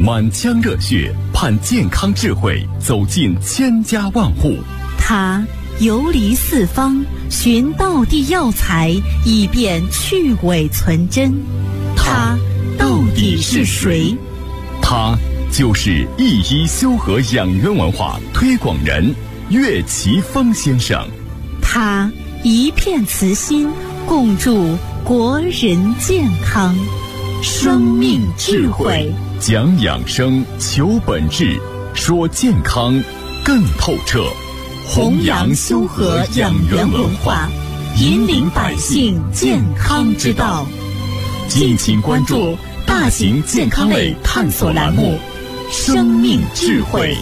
满腔热血盼健康智慧走进千家万户。 他游离四方，寻道地药材，以便去伪存真。他到底是谁？ 他就是一一修和养元文化推广人岳奇峰先生。 他一片慈心，共筑国人健康。生命智慧， 讲养生，求本质，说健康更透彻。 弘扬修和养元文化，引领百姓健康之道。敬请关注大型健康类探索栏目《生命智慧》。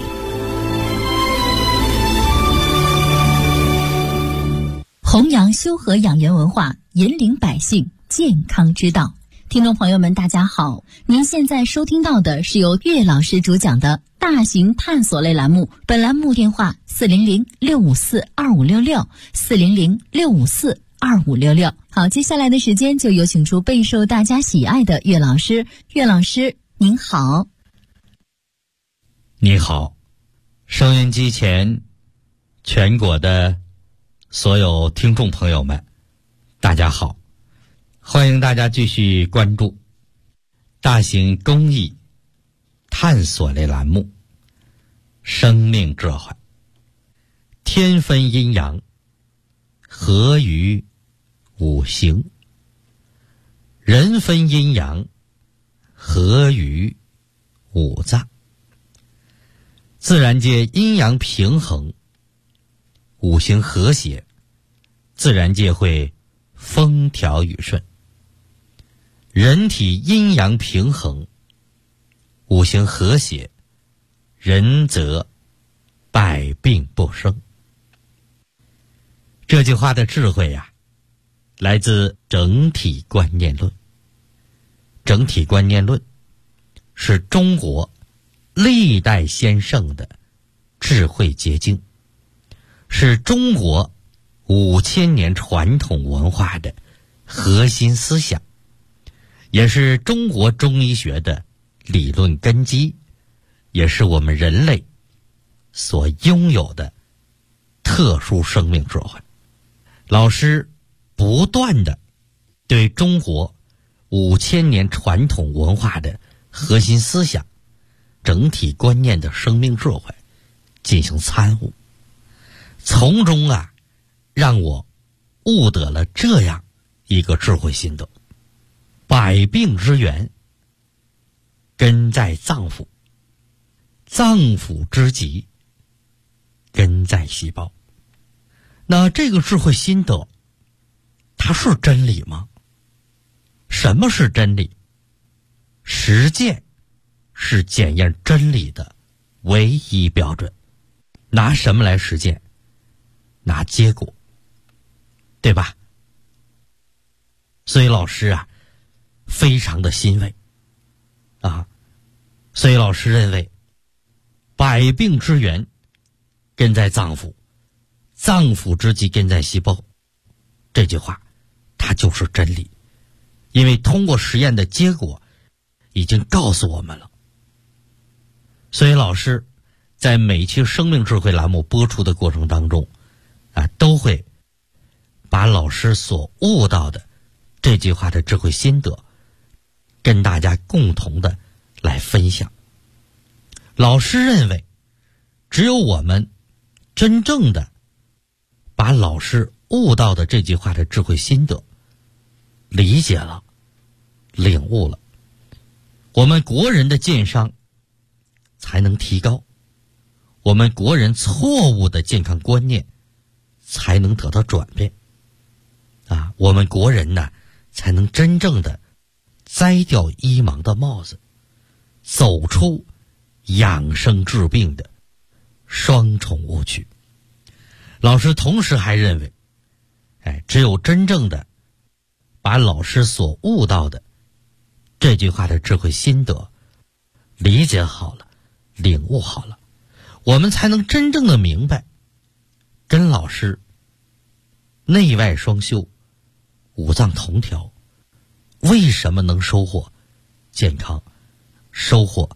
弘扬修和养元文化，引领百姓健康之道。听众朋友们大家好，您现在收听到的是由岳老师主讲的大型探索类栏目，本栏目电话400-654-2566，400-654-2566。好，接下来的时间就有请出备受大家喜爱的岳老师。岳老师您好。 你好，收音机前全国的所有听众朋友们大家好，欢迎大家继续关注大型公益探索类栏目《生命智慧》。天分阴阳，合于五行；人分阴阳，合于五脏。自然界阴阳平衡，五行和谐，自然界会风调雨顺。人体阴阳平衡，五行和谐，人则百病不生。这句话的智慧呀，来自整体观念论。整体观念论是中国历代先圣的智慧结晶，是中国5000年传统文化的核心思想，也是中国中医学的理论根基，也是我们人类所拥有的特殊生命智慧。老师不断地对中国5000年传统文化的核心思想、整体观念的生命智慧进行参悟，从中让我悟得了这样一个智慧心得：百病之源根在脏腑，脏腑之疾根在细胞。那这个智慧心得，它是真理吗？什么是真理？实践是检验真理的唯一标准。拿什么来实践？拿结果，对吧？所以老师非常的欣慰所以老师认为，百病之源根在脏腑，脏腑之疾根在细胞。这句话它就是真理，因为通过实验的结果已经告诉我们了。所以老师在每期生命智慧栏目播出的过程当中都会把老师所悟到的这句话的智慧心得跟大家共同的来分享。老师认为，只有我们真正的把老师悟到的这句话的智慧心得理解了、领悟了，我们国人的健商才能提高，我们国人错误的健康观念才能得到转变我们国人才能真正的摘掉医盲的帽子，走出养生治病的双重误区。老师同时还认为，只有真正的把老师所悟到的这句话的智慧心得理解好了、领悟好了，我们才能真正的明白，跟老师内外双修、五脏同调，为什么能收获健康、收获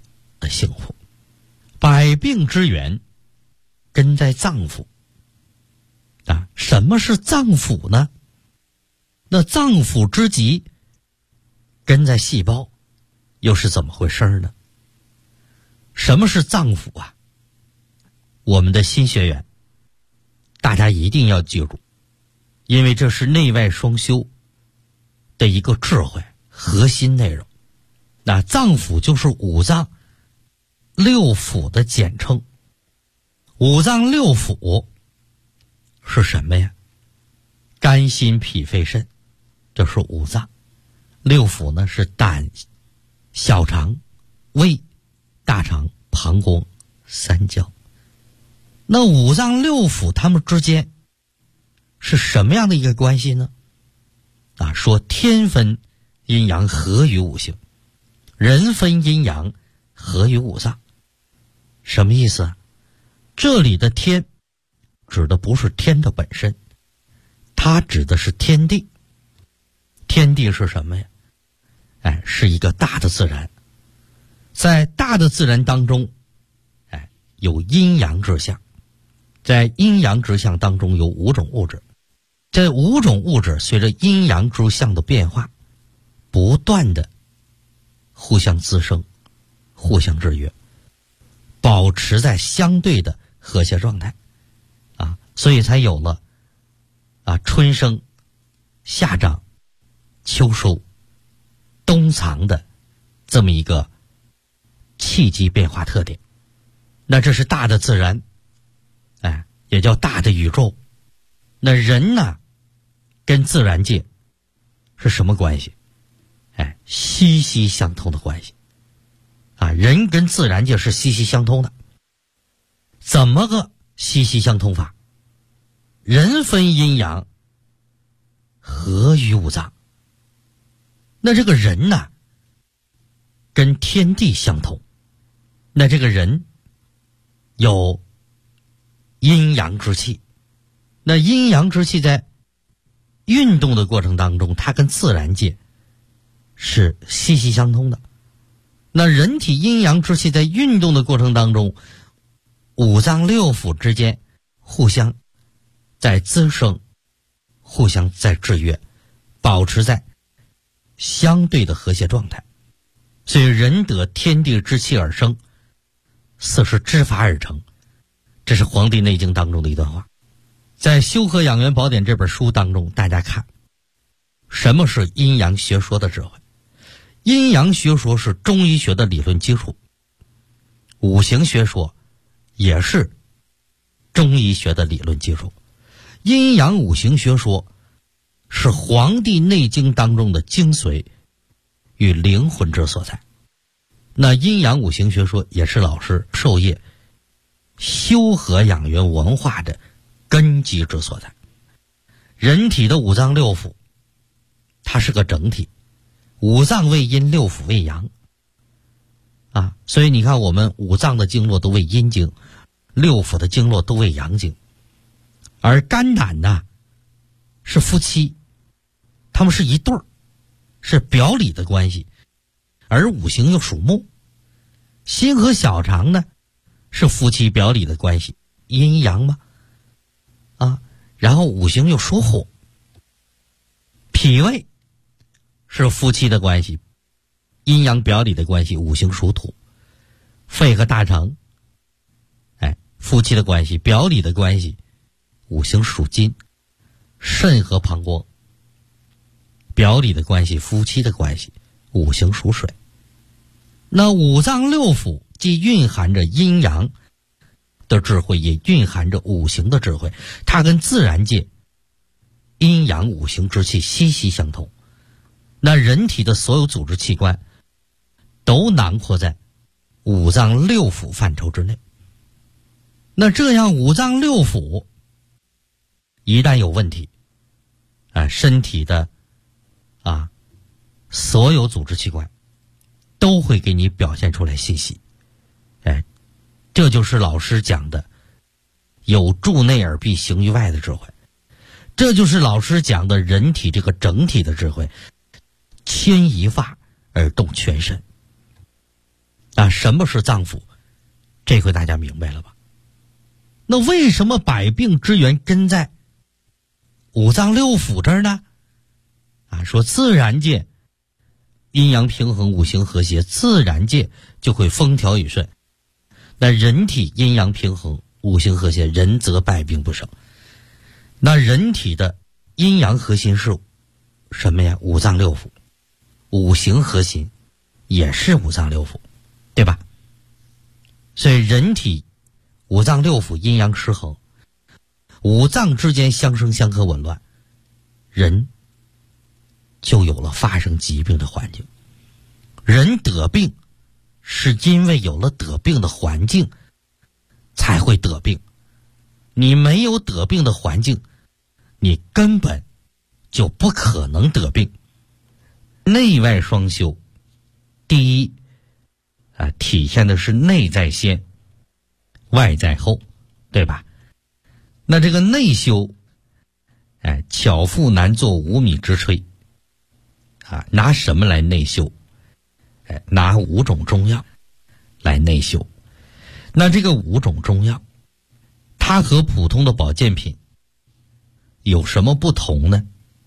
的幸福。百病之源根在脏腑啊，什么是脏腑呢？那脏腑之极根在细胞，又是怎么回事呢？什么是脏腑啊？我们的新学员大家一定要记住，因为这是内外双修的一个智慧核心内容。那脏腑就是五脏六腑的简称。五脏六腑是什么呀？肝心脾肺肾，这是五脏。六腑呢是胆、小肠、胃、大肠、膀胱、三焦。那五脏六腑它们之间是什么样的一个关系呢？说天分阴阳合于五行，人分阴阳合于五脏。什么意思啊？这里的天指的不是天的本身，它指的是天地。天地是什么呀？是一个大的自然。在大的自然当中，有阴阳之象。在阴阳之象当中有五种物质，这五种物质随着阴阳之象的变化，不断的互相滋生，互相制约，保持在相对的和谐状态所以才有了春生、夏长、秋收、冬藏的这么一个气机变化特点。那这是大的自然，也叫大的宇宙。那人呢，跟自然界是什么关系？息息相通的关系人跟自然界是息息相通的。怎么个息息相通法？人分阴阳合于五脏。那这个人呢，跟天地相通。那这个人有阴阳之气，那阴阳之气在运动的过程当中，它跟自然界是息息相通的。那人体阴阳之气在运动的过程当中，五脏六腑之间互相在滋生，互相在制约，保持在相对的和谐状态。所以人得天地之气而生，四时之法而成。这是《黄帝内经》当中的一段话。在《修和养元宝典》这本书当中，大家看什么是阴阳学说的智慧。阴阳学说是中医学的理论基础，五行学说也是中医学的理论基础。阴阳五行学说是《黄帝内经》当中的精髓与灵魂之所在。那阴阳五行学说也是老师授业修和养元文化的根基之所在。人体的五脏六腑它是个整体，五脏为阴，六腑为阳所以你看我们五脏的经络都为阴经，六腑的经络都为阳经。而肝胆呢是夫妻，他们是一对儿，是表里的关系。而五行又属木，心和小肠呢是夫妻表里的关系，阴阳嘛然后五行又属火，脾胃是夫妻的关系，阴阳表里的关系，五行属土。肺和大肠夫妻的关系，表里的关系，五行属金。肾和膀胱表里的关系，夫妻的关系，五行属水。那五脏六腑既蕴含着阴阳的智慧，也蕴含着五行的智慧，它跟自然界阴阳五行之气息息相通。那人体的所有组织器官都囊括在五脏六腑范畴之内。那这样五脏六腑一旦有问题身体的所有组织器官都会给你表现出来信息。这就是老师讲的有助内而必行于外的智慧，这就是老师讲的人体这个整体的智慧，牵一发而动全身。 什么是脏腑？这回大家明白了吧？那为什么百病之源根在五脏六腑这儿呢？说自然界阴阳平衡，五行和谐，自然界就会风调雨顺。那人体阴阳平衡，五行和谐，人则百病不生。那人体的阴阳核心是什么呀？五脏六腑。五行核心也是五脏六腑，对吧？所以人体五脏六腑阴阳失衡，五脏之间相生相克紊乱，人就有了发生疾病的环境。人得病是因为有了得病的环境才会得病，你没有得病的环境，你根本就不可能得病。内外双修，第一体现的是内在先，外在后，对吧？那这个内修，巧妇难做无米之炊，拿什么来内修？拿5种中药来内修。那这个5种中药，它和普通的保健品有什么不同呢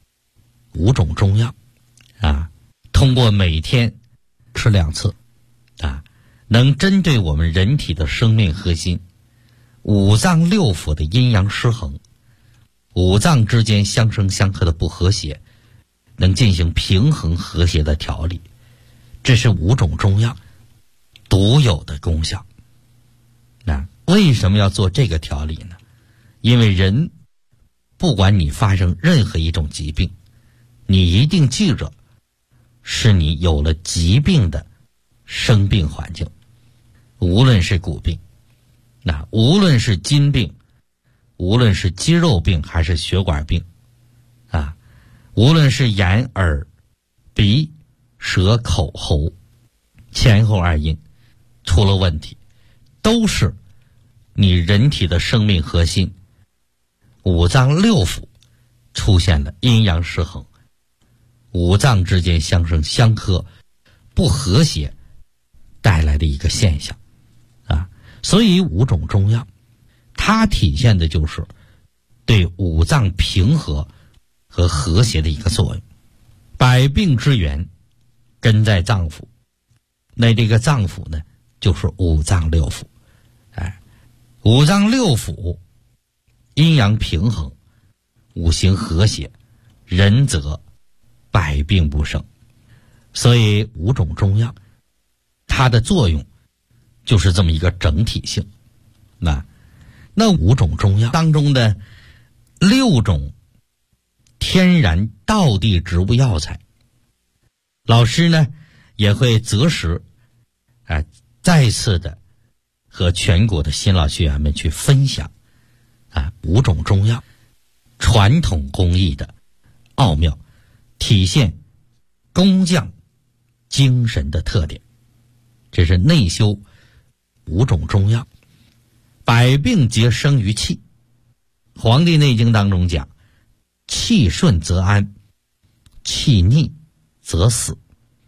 ？5种中药通过每天吃2次能针对我们人体的生命核心，五脏六腑的阴阳失衡，五脏之间相生相克的不和谐，能进行平衡和谐的调理。这是5种中药独有的功效。为什么要做这个调理呢？因为人不管你发生任何一种疾病，你一定记着，是你有了疾病的生病环境。无论是骨病，无论是筋病，无论是肌肉病还是血管病无论是眼耳鼻舌口喉前后2阴出了问题，都是你人体的生命核心五脏六腑出现了阴阳失衡，五脏之间相生相克不和谐带来的一个现象所以5种中药它体现的就是对五脏平和和和谐的一个作用。百病之源根在脏腑，那这个脏腑呢就是五脏六腑。五脏六腑阴阳平衡，五行和谐，人则百病不生。所以5种中药它的作用就是这么一个整体性。那5种中药当中的6种天然道地植物药材，老师呢也会择时再次的和全国的新老学员们去分享5种中药传统工艺的奥妙，体现工匠精神的特点。这是内修5种中药。百病皆生于气，黄帝内经当中讲，气顺则安，气逆则死。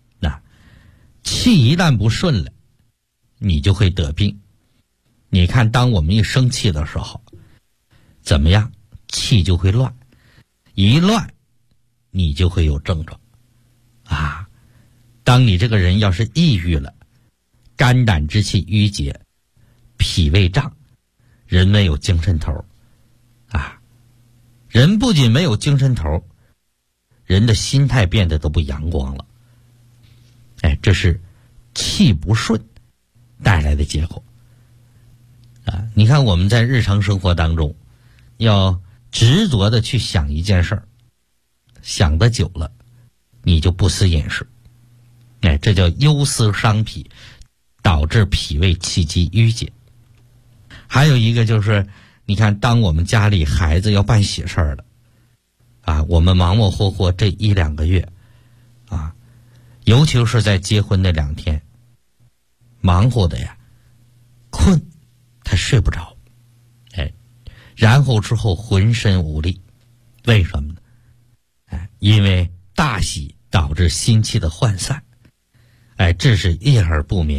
气一旦不顺了，你就会得病。你看当我们一生气的时候怎么样？气就会乱，一乱你就会有症状当你这个人要是抑郁了，肝胆之气郁结，脾胃胀，人没有精神头人不仅没有精神头，人的心态变得都不阳光了。这是气不顺带来的结果你看我们在日常生活当中要执着的去想一件事儿，想得久了你就不思饮食，这叫忧思伤脾，导致脾胃气机郁结。还有一个就是你看当我们家里孩子要办喜事儿了我们忙忙活活这1-2个月尤其是在结婚那2天，忙活的困，他睡不着然后之后浑身无力。为什么呢？因为大喜导致心气的涣散这是夜而不眠，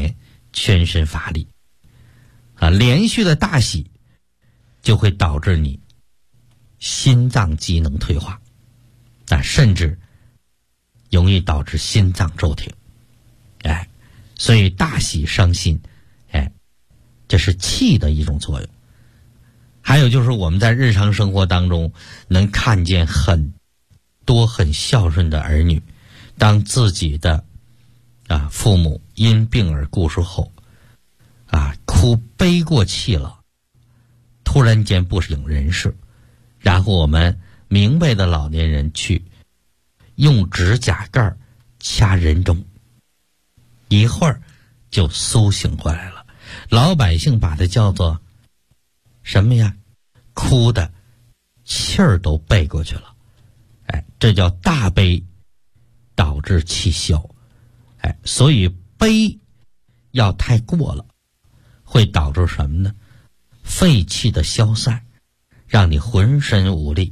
全身乏力连续的大喜就会导致你心脏机能退化甚至容易导致心脏骤停所以大喜伤心这是气的一种作用。还有就是我们在日常生活当中能看见很多很孝顺的儿女，当自己的父母因病而故世后哭悲过气了，突然间不省人事，然后我们明白的老年人去用指甲盖掐人中，一会儿就苏醒过来了。老百姓把它叫做什么呀？哭的气儿都背过去了这叫大悲导致气消所以悲要太过了会导致什么呢？肺气的消散，让你浑身无力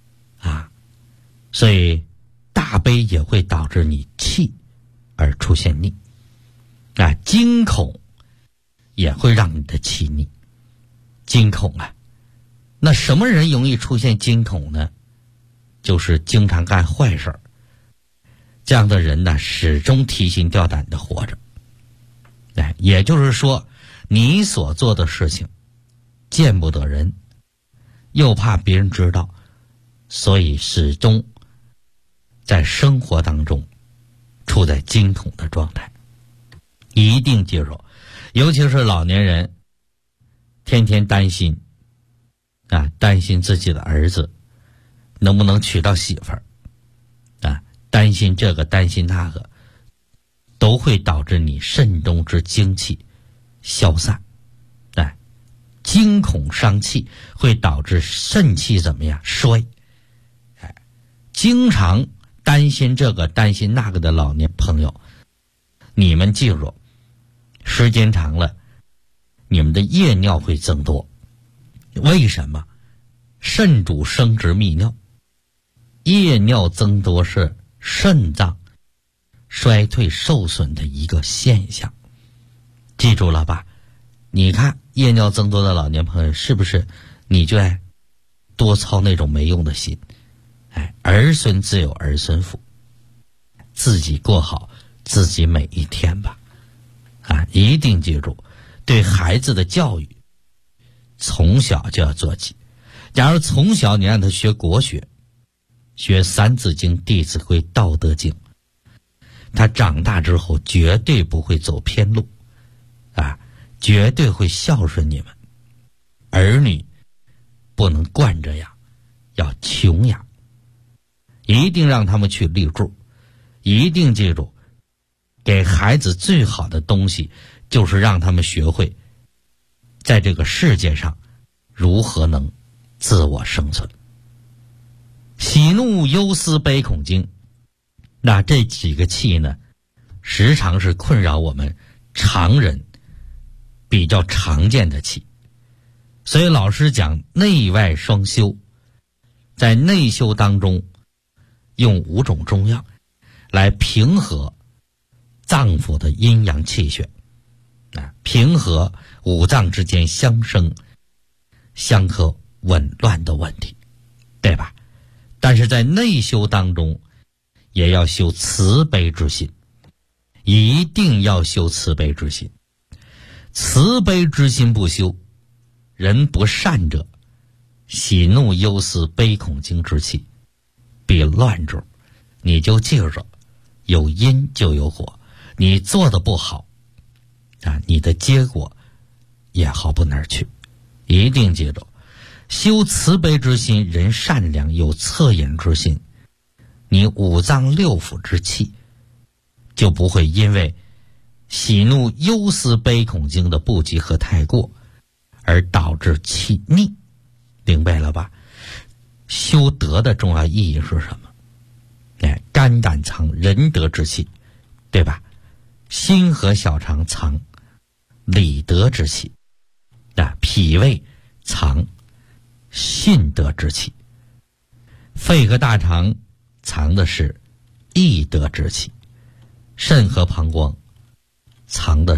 所以大悲也会导致你气而出现逆惊恐也会让你的气逆。惊恐那什么人容易出现惊恐呢？就是经常干坏事这样的人呢，始终提心吊胆的活着也就是说你所做的事情见不得人，又怕别人知道，所以始终在生活当中处在惊恐的状态。一定记住，尤其是老年人天天担心担心自己的儿子能不能娶到媳妇儿担心这个担心那个，都会导致你肾中之精气消散惊恐伤气会导致肾气怎么样衰经常担心这个担心那个的老年朋友，你们记住，时间长了你们的夜尿会增多。为什么？肾主生殖泌尿，夜尿增多是肾脏衰退受损的一个现象，记住了吧？你看夜尿增多的老年朋友，是不是你就爱多操那种没用的心儿孙自有儿孙福，自己过好自己每一天吧一定记住，对孩子的教育从小就要做起。假如从小你让他学国学，学三字经、弟子规、道德经，他长大之后绝对不会走偏路绝对会孝顺你们。儿女不能惯着养，要穷养，一定让他们去立柱。一定记住，给孩子最好的东西就是让他们学会在这个世界上如何能自我生存。喜怒忧思悲恐惊，那这几个气呢，时常是困扰我们常人比较常见的气。所以老师讲内外双修，在内修当中用5种中药来平和脏腑的阴阳气血平和五脏之间相生相克紊乱的问题，对吧？但是在内修当中也要修慈悲之心，一定要修慈悲之心。慈悲之心不修，人不善者，喜怒忧思悲恐惊之气必乱住。你就记着，有因就有果，你做的不好你的结果也好不哪儿去。一定记住，修慈悲之心，人善良有恻隐之心，你五脏六腑之气就不会因为喜怒忧思悲恐惊的不及和太过而导致气逆，明白了吧？修德的重要意义是什么？肝胆藏仁德之气，对吧？心和小肠藏理德之气脾胃藏信德之气，肺和大肠藏的是义德之气，肾和膀胱藏的是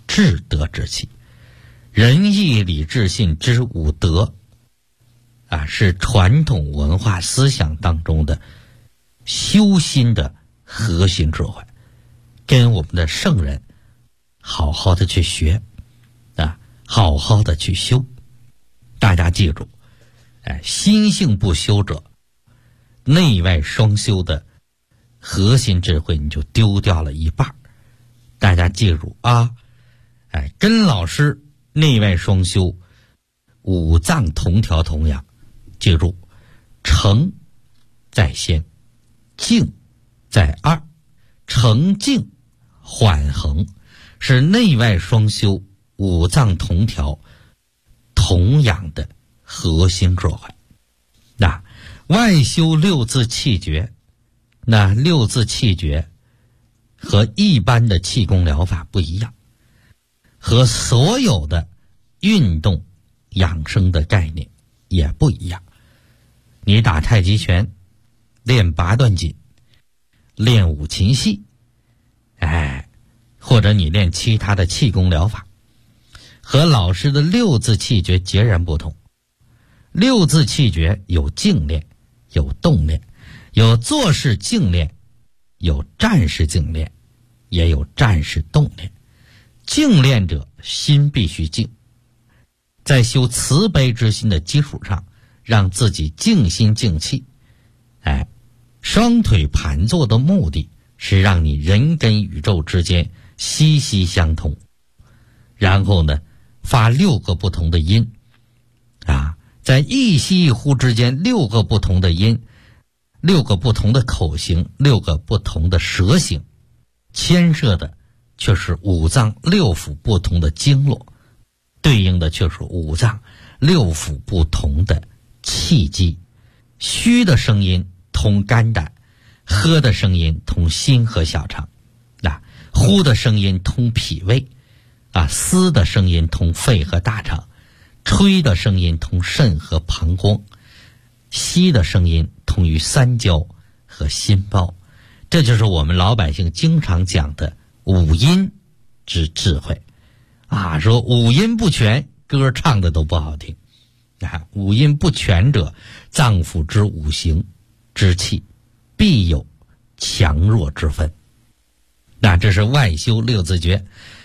至德之气。仁义礼智信之五德是传统文化思想当中的修心的核心智慧，跟我们的圣人好好的去学好好的去修。大家记住，心性不修者，内外双修的核心智慧你就丢掉了一半。大家记住跟老师内外双修，五脏同调同养。记住，诚在先，静在二，诚静缓衡是内外双修、五脏同调同养的核心智慧。外修六字气诀，那六字气诀和一般的气功疗法不一样，和所有的运动养生的概念也不一样。你打太极拳，练八段锦，练五禽戏，或者你练其他的气功疗法，和老师的六字气诀截然不同。六字气诀有静练，有动练，有坐式静练，有站式静练，也有站式动练。静练者心必须静，在修慈悲之心的基础上，让自己静心静气。双腿盘坐的目的是让你人跟宇宙之间息息相通。然后呢，发6个不同的音在一吸一呼之间6个不同的音，6个不同的口型，6个不同的舌形，牵涉的却是五脏6腑不同的经络，对应的却是五脏6腑不同的气机。虚的声音通肝胆，喝的声音通心和小肠，呼的声音通脾胃，嘶的声音通肺和大肠，吹的声音通肾和膀胱，吸的声音通于三焦和心包。这就是我们老百姓经常讲的五音之智慧说五音不全，歌唱的都不好听。五音不全者，脏腑之五行之气必有强弱之分。这是外修六字诀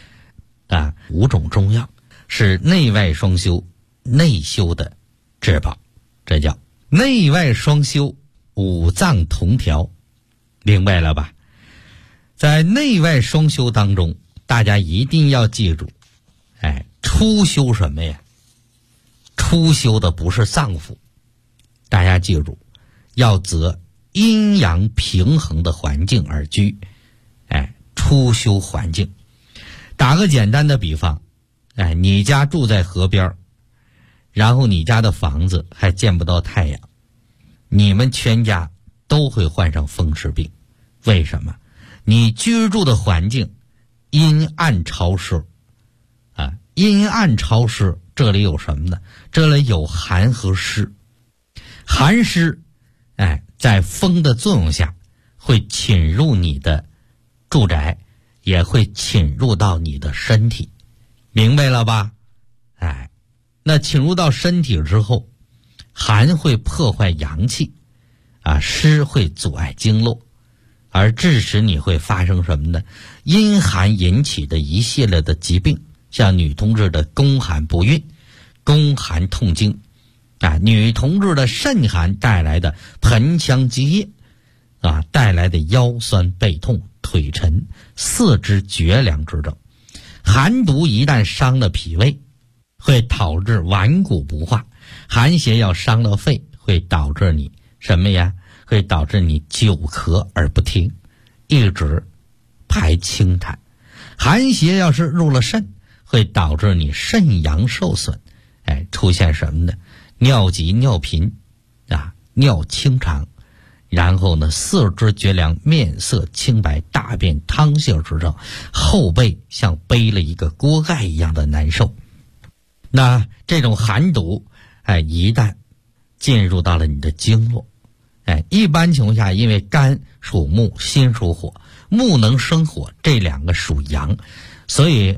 5种中药是内外双修内修的至宝，这叫内外双修，五脏同调。明白了吧？在内外双修当中，大家一定要记住初修什么呀？初修的不是脏腑，大家记住，要择阴阳平衡的环境而居。初修环境。打个简单的比方，你家住在河边，然后你家的房子还见不到太阳，你们全家都会患上风湿病。为什么？你居住的环境阴暗潮湿阴暗潮湿，这里有什么呢？这里有寒和湿。寒湿在风的作用下会侵入你的住宅，也会侵入到你的身体。明白了吧？那侵入到身体之后，寒会破坏阳气湿会阻碍经络，而致使你会发生什么呢？阴寒引起的一系列的疾病，像女同志的宫寒不孕、宫寒痛经女同志的肾寒带来的盆腔积液带来的腰酸背痛、腿沉、四肢绝凉之症。寒毒一旦伤了脾胃，会导致顽固不化；寒邪要伤了肺，会导致你什么呀？会导致你久咳而不停，一直排清痰。寒邪要是入了肾，会导致你肾阳受损，出现什么呢？尿急、尿频尿清长，然后呢，四肢绝凉、面色清白、大便汤泻之症，后背像背了一个锅盖一样的难受。那这种寒毒一旦进入到了你的经络，一般情况下，因为肝属木，心属火，木能生火，这两个属阳，所以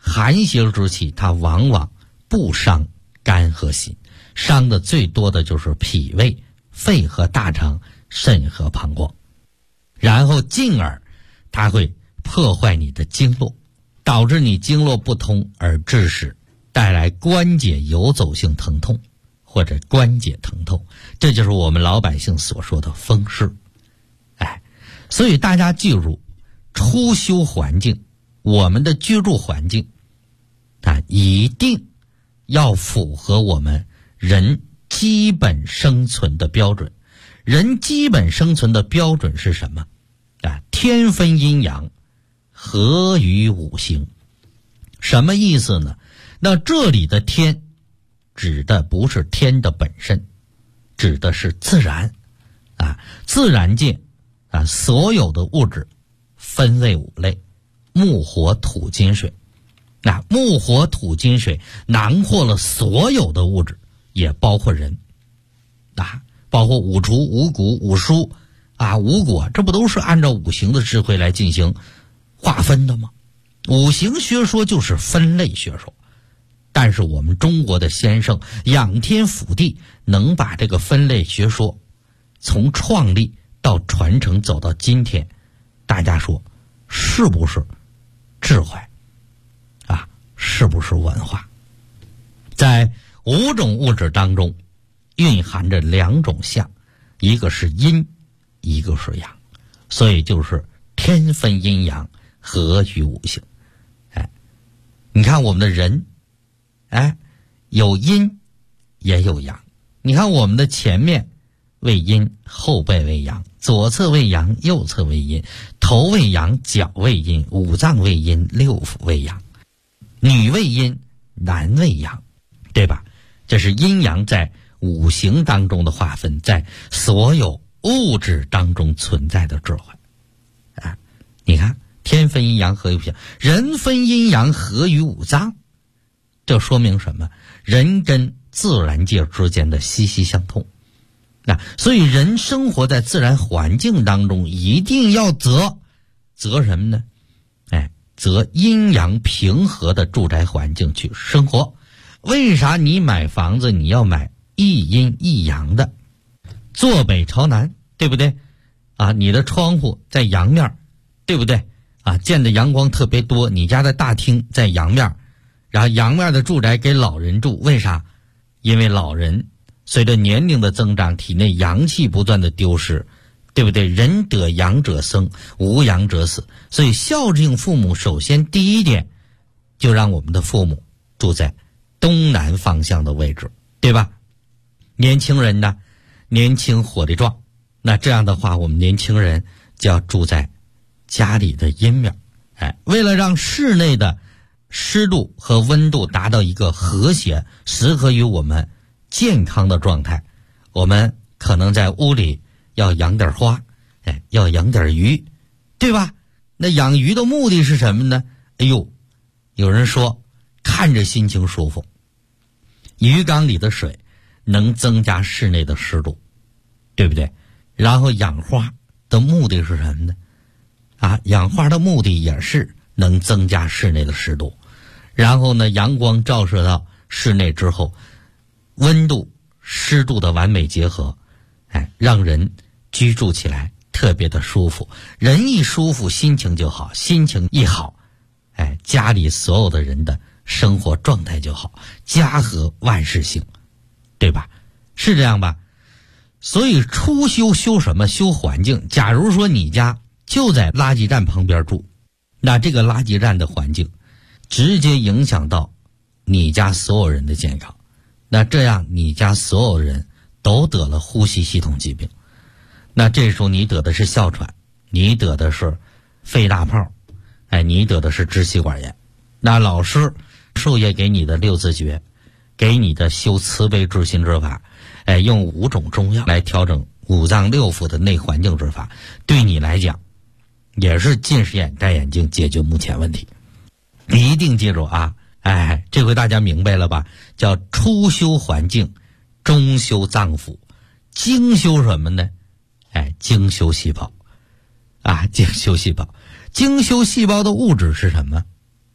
寒邪之气它往往不伤肝和心，伤的最多的就是脾胃、肺和大肠、肾和膀胱，然后进而它会破坏你的经络，导致你经络不通，而致使带来关节游走性疼痛或者关节疼痛，这就是我们老百姓所说的风湿。所以大家记住，初修环境，我们的居住环境一定要符合我们人基本生存的标准。人基本生存的标准是什么？天分阴阳，合于五行。什么意思呢？那这里的天指的不是天的本身，指的是自然自然界所有的物质分为5类：木火土金水。木火土金水囊括了所有的物质，也包括人包括五畜、五谷、五蔬五果，这不都是按照五行的智慧来进行划分的吗？五行学说就是分类学说，但是我们中国的先生仰天俯地，能把这个分类学说从创立到传承走到今天，大家说是不是智慧是不是文化？在5种物质当中蕴含着2种相，一个是阴，一个是阳，所以就是天分阴阳，合于五行。你看我们的人有阴也有阳，你看我们的前面为阴，后背为阳，左侧为阳，右侧为阴，头为阳，脚为阴，五脏为阴，六腑为阳，女为阴，男为阳，对吧？这是阴阳在五行当中的划分，在所有物质当中存在的智慧你看天分阴阳，合于五行，人分阴阳，合于五脏，这说明什么？人跟自然界之间的息息相通。所以人生活在自然环境当中，一定要择什么呢？择阴阳平和的住宅环境去生活。为啥你买房子你要买一阴一阳的，坐北朝南，对不对你的窗户在阳面，对不对见的阳光特别多，你家的大厅在阳面，然后阳面的住宅给老人住，为啥？因为老人随着年龄的增长，体内阳气不断的丢失，对不对？人得阳者生，无阳者死。所以孝敬父母，首先第一点就让我们的父母住在东南方向的位置，对吧？年轻人呢，年轻活力壮，那这样的话我们年轻人就要住在家里的阴面。为了让室内的湿度和温度达到一个和谐，适合于我们健康的状态，我们可能在屋里要养点花，要养点鱼，对吧？那养鱼的目的是什么呢？有人说看着心情舒服，鱼缸里的水能增加室内的湿度，对不对？然后养花的目的是什么呢？养花的目的也是能增加室内的湿度。然后呢，阳光照射到室内之后，温度湿度的完美结合，让人居住起来特别的舒服。人一舒服，心情就好，心情一好，家里所有的人的生活状态就好，家和万事兴，对吧？是这样吧？所以初修什么？修环境。假如说你家就在垃圾站旁边住，那这个垃圾站的环境直接影响到你家所有人的健康，那这样你家所有人都得了呼吸系统疾病，那这时候你得的是哮喘，你得的是肺大泡，你得的是支气管炎。那老师授业给你的六字诀，给你的修慈悲之心之法，用5种中药来调整五脏六腑的内环境之法，对你来讲也是近视眼戴眼镜解决目前问题。你一定记住这回大家明白了吧？叫初修环境，中修脏腑，精修什么呢？精修细胞精修细胞。精修细胞的物质是什么？对，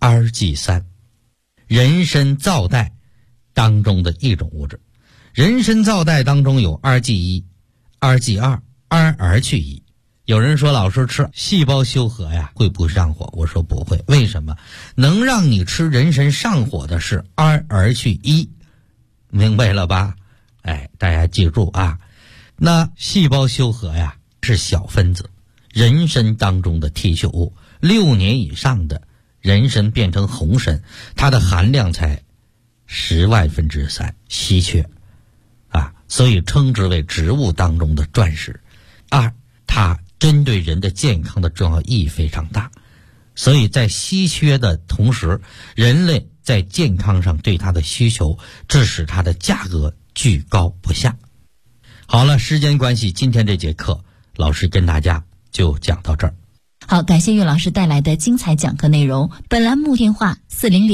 Rg3，人参皂苷当中的一种物质。人参皂苷当中有 Rg1、Rg2、RR 去1。有人说老师吃细胞修和呀会不会上火？我说不会。为什么？能让你吃人参上火的是 RR 去1，明白了吧？哎，大家记住啊。那细胞修和呀是小分子，人参当中的提取物，6年以上的人参变成红参，它的含量才10万分之3，稀缺啊，所以称之为植物当中的钻石。它针对人的健康的重要意义非常大，所以在稀缺的同时，人类在健康上对它的需求，致使它的价格居高不下。好了，时间关系，今天这节课老师跟大家就讲到这儿。 好，感谢岳老师带来的精彩讲课内容。本栏目电话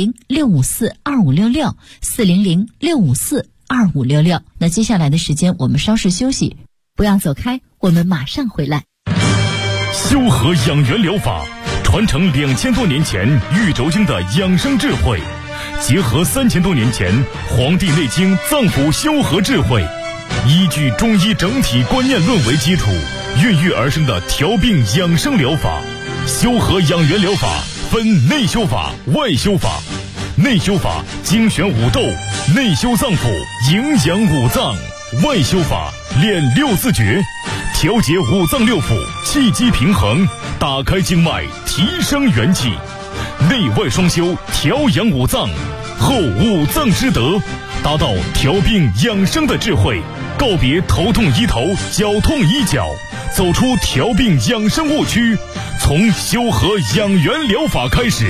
400-654-2566，400-654-2566。那接下来的时间我们稍事休息，不要走开，我们马上回来。 修和养元疗法传承2000多年前玉轴经的养生智慧，结合3000多年前《黄帝内经》脏腑修和智慧，依据中医整体观念论为基础，孕育而生的调病养生疗法。修和养元疗法分内修法、外修法。内修法精选五斗，内修脏腑，营养五脏；外修法练6字诀，调节五脏六腑，气机平衡，打开经脉，提升元气。内外双修，调养五脏，后五脏之德，达到调病养生的智慧，告别头痛医头，脚痛医脚，走出调病养生误区，从修和养元疗法开始。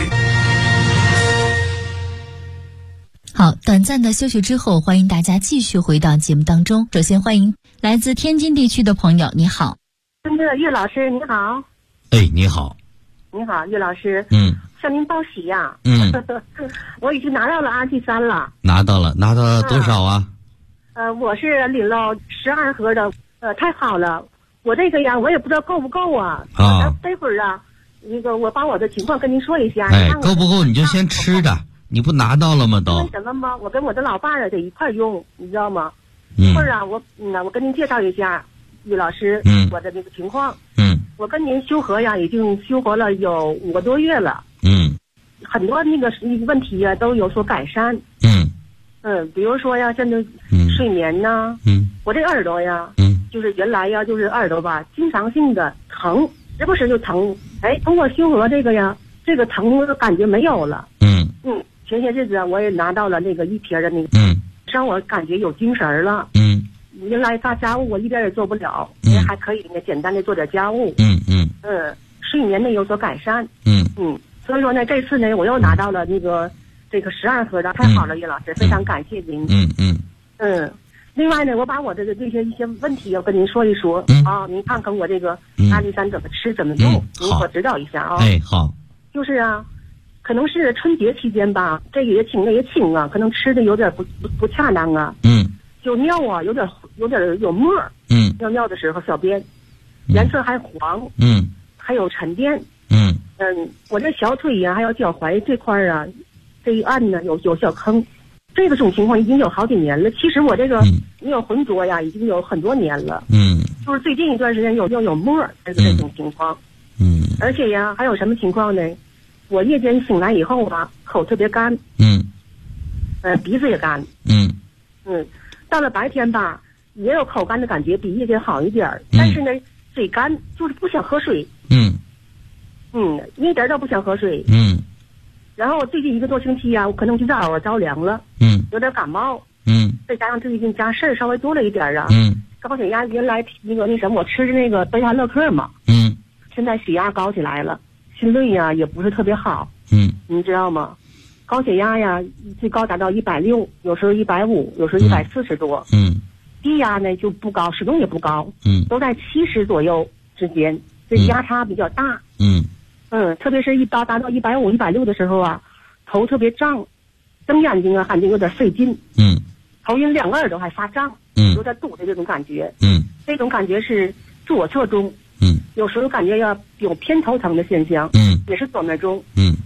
好，短暂的休息之后，欢迎大家继续回到节目当中。首先欢迎来自天津地区的朋友，你好。 岳老师你好。 哎，你好。 你好，岳老师。向您报喜呀。我已经拿到了 Rg3了。拿到了多少啊？ 我是领了12盒的。太好了，我这个呀，我也不知道够不够啊。待会儿啊，我把我的情况跟您说一下。 哎，够不够你就先吃着。你不拿到了吗？都为什么吗？我跟我的老伴儿得一块用，你知道吗？一会儿啊，我跟您介绍一下，岳老师，我的那个情况。我跟您修和呀，已经修和了有5个多月了。很多那个问题呀都有所改善。比如说呀，现在睡眠呢，我这耳朵呀，就是原来呀就是耳朵吧，经常性的疼，时不时就疼。哎，通过修和这个呀，这个疼的感觉没有了。前些日子我也拿到了那个1瓶的那个，让我感觉有精神了。原来大家务我一点也做不了，还可以简单的做点家务。睡眠呢有所改善。所以说呢，这次呢我又拿到了这个12盒的，太好了，岳老师，非常感谢您。另外呢，我把我的这些一些问题要跟您说一说啊，您看看我这个Rg3怎么吃怎么用，您给我指导一下啊。 哎，好。 就是啊。可能是春节期间吧，这个也请那也请啊，可能吃的有点不恰当啊。就尿啊，有点有沫。尿的时候小便颜色还黄。还有沉淀。我这小腿呀，还有脚踝这块啊，这一按呢有小坑，这种情况已经有好几年了。其实我这个没有浑浊呀，已经有很多年了。就是最近一段时间有沫这种情况。而且呀，还有什么情况呢？我夜间醒来以后吧，口特别干。鼻子也干。到了白天吧，也有口干的感觉，比夜间好一点。但是呢，嘴干，就是不想喝水。一点都不想喝水。然后最近1个多星期呀，我可能就是耳朵着凉了。有点感冒。再加上最近家事儿稍微多了一点啊。高血压原来那什么，我吃的那个贝塔乐克嘛。现在血压高起来了。心率呀也不是特别好。你知道吗？高血压呀最高达到160，有时候150，有时候140多。低压呢就不高，始终也不高。都在70左右之间，这压差比较大。特别是达到150、160的时候啊，头特别胀，睁眼睛啊感觉有点费劲。头晕，2个耳朵还发胀。有点堵的这种感觉。这种感觉是左侧中。有时候感觉要有偏头疼的现象。也是左面中。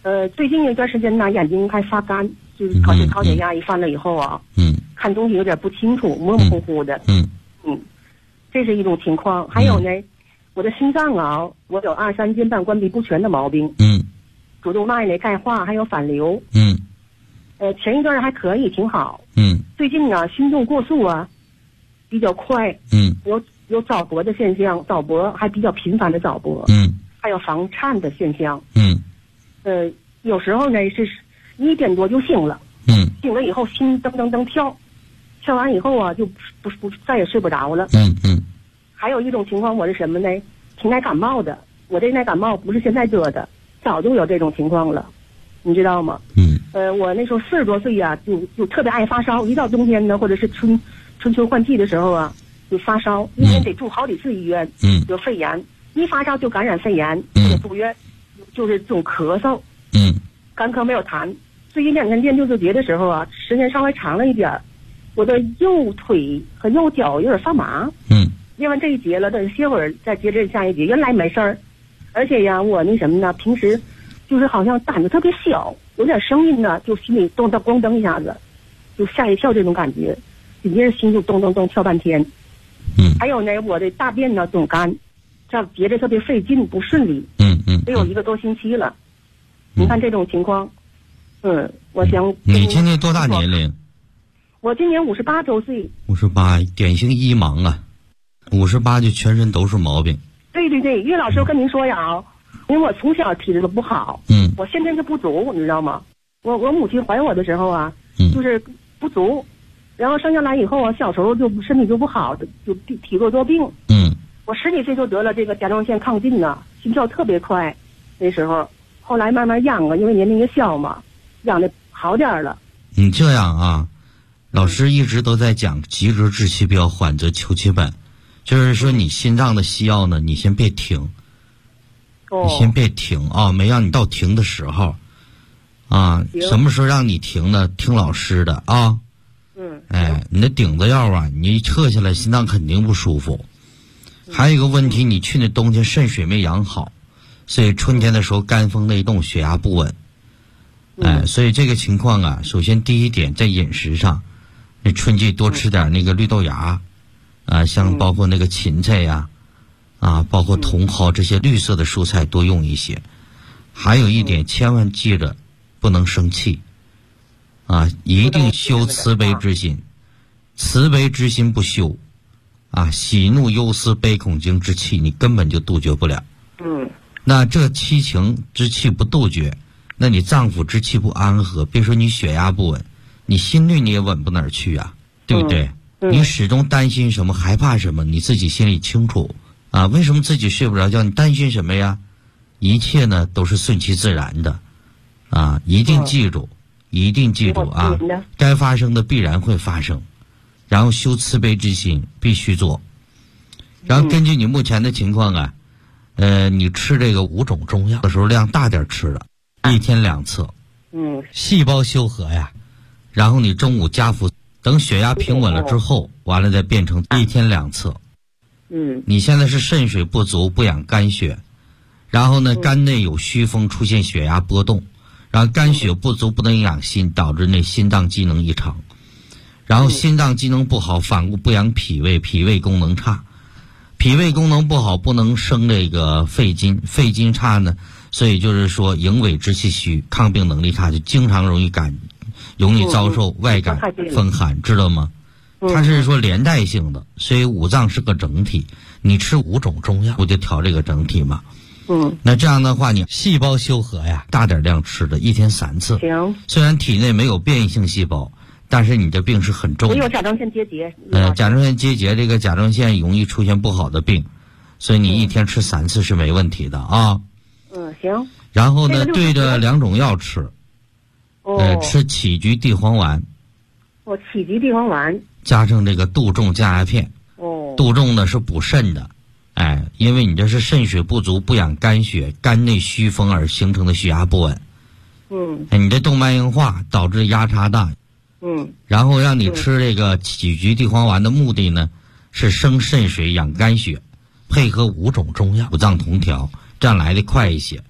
最近一段时间呢，眼睛还发干，就是高血压一犯了以后啊，看东西有点不清楚，模模糊糊的，这是一种情况。还有呢，我的心脏啊，我有2、3间瓣关闭不全的毛病，主动脉呢钙化还有反流，前一段还可以，挺好，最近呢心动过速啊，比较快，有早搏的现象，早搏还比较频繁的早搏，还有房颤的现象，有时候呢是1点多就醒了，醒了以后心噔噔噔跳，跳完以后啊就不再也睡不着了，还有一种情况我是什么呢？挺耐感冒的，我这耐感冒不是现在得的，早就有这种情况了，你知道吗？我那时候40多岁呀，就特别爱发烧，一到冬天呢，或者是春秋换季的时候啊，就发烧，一年得住好几次医院，有肺炎，一发烧就感染肺炎，就住院，就是这种咳嗽，干咳没有痰。最近2天练六字诀的时候啊，时间稍微长了一点，我的右腿和右脚有点发麻，练完这一节了，等歇会儿再接着下一节，原来没事儿，而且呀，我那什么呢，平时就是好像胆子特别小，有点声音呢，就心里咚咚咣噔一下子，就吓一跳这种感觉，紧接着心就咚咚咚跳半天。还有呢，我的大便呢总干，这样结着特别费劲，不顺利。得有1个多星期了。你看这种情况，我想你今年多大年龄？ 我今年58周岁。 58，典型一盲啊，58就全身都是毛病。 对，岳老师，我跟您说呀，因为我从小体质都不好，我先天是不足，你知道吗？我母亲怀我的时候啊，就是不足，然后生下来以后啊，小时候就身体就不好，就体弱多病。我10几岁就得了这个甲状腺亢进呐，心跳特别快，那时候，后来慢慢养啊，因为年龄也小嘛，养的好点了。 你这样啊，老师一直都在讲急则治其标，缓则求其本，就是说你心脏的西药呢，你先别停。你先别停啊，没让你到停的时候啊，什么时候让你停呢？听老师的啊。你的顶子药啊，你一撤下来心脏肯定不舒服。还有一个问题，你去年冬天肾水没养好，所以春天的时候肝风内动，血压不稳。所以这个情况啊，首先第一点在饮食上，你春季多吃点那个绿豆芽啊，像包括那个芹菜呀。包括茼蒿这些绿色的蔬菜多用一些。还有一点，千万记着不能生气一定修慈悲之心，慈悲之心不修喜怒忧思悲恐惊之气你根本就杜绝不了。那这七情之气不杜绝，那你脏腑之气不安和，别说你血压不稳，你心率你也稳不哪儿去啊，对不对？你始终担心什么害怕什么，你自己心里清楚为什么自己睡不着觉？你担心什么呀？一切呢都是顺其自然的一定记住该发生的必然会发生，然后修慈悲之心必须做。然后根据你目前的情况你吃这个5种中药的时候量大点吃了，1天2次。细胞修和呀，然后你中午加服，等血压平稳了之后，完了再变成1天2次。你现在是肾水不足，不养肝血，然后呢，肝内有虚风，出现血压波动，然后肝血不足，不能养心，导致那心脏机能异常，然后心脏机能不好，反顾不养脾胃，脾胃功能差，脾胃功能不好，不能生这个肺金，肺金差呢，所以就是说营卫之气虚，抗病能力差，就经常容易遭受外感风寒，知道吗？它是说连带性的，所以五脏是个整体，你吃5种中药不就调这个整体吗？那这样的话，你细胞修和呀，大点量吃的，1天3次。 行。 虽然体内没有变异性细胞，但是你的病是很重的。 我有甲状腺结节。 甲状腺结节，这个甲状腺容易出现不好的病，所以你1天吃3次是没问题的啊。 行。 然后呢，对着2种药吃。吃杞菊地黄丸。 杞菊地黄丸。 加上这个杜仲降压片。杜仲呢是补肾的。因为你这是肾水不足，不养肝血，肝内虚风而形成的血压不稳。你这动脉硬化导致压差大。然后让你吃这个杞菊地黄丸的目的呢，是生肾水养肝血，配合5种中药，五脏同调，这样来的快一些。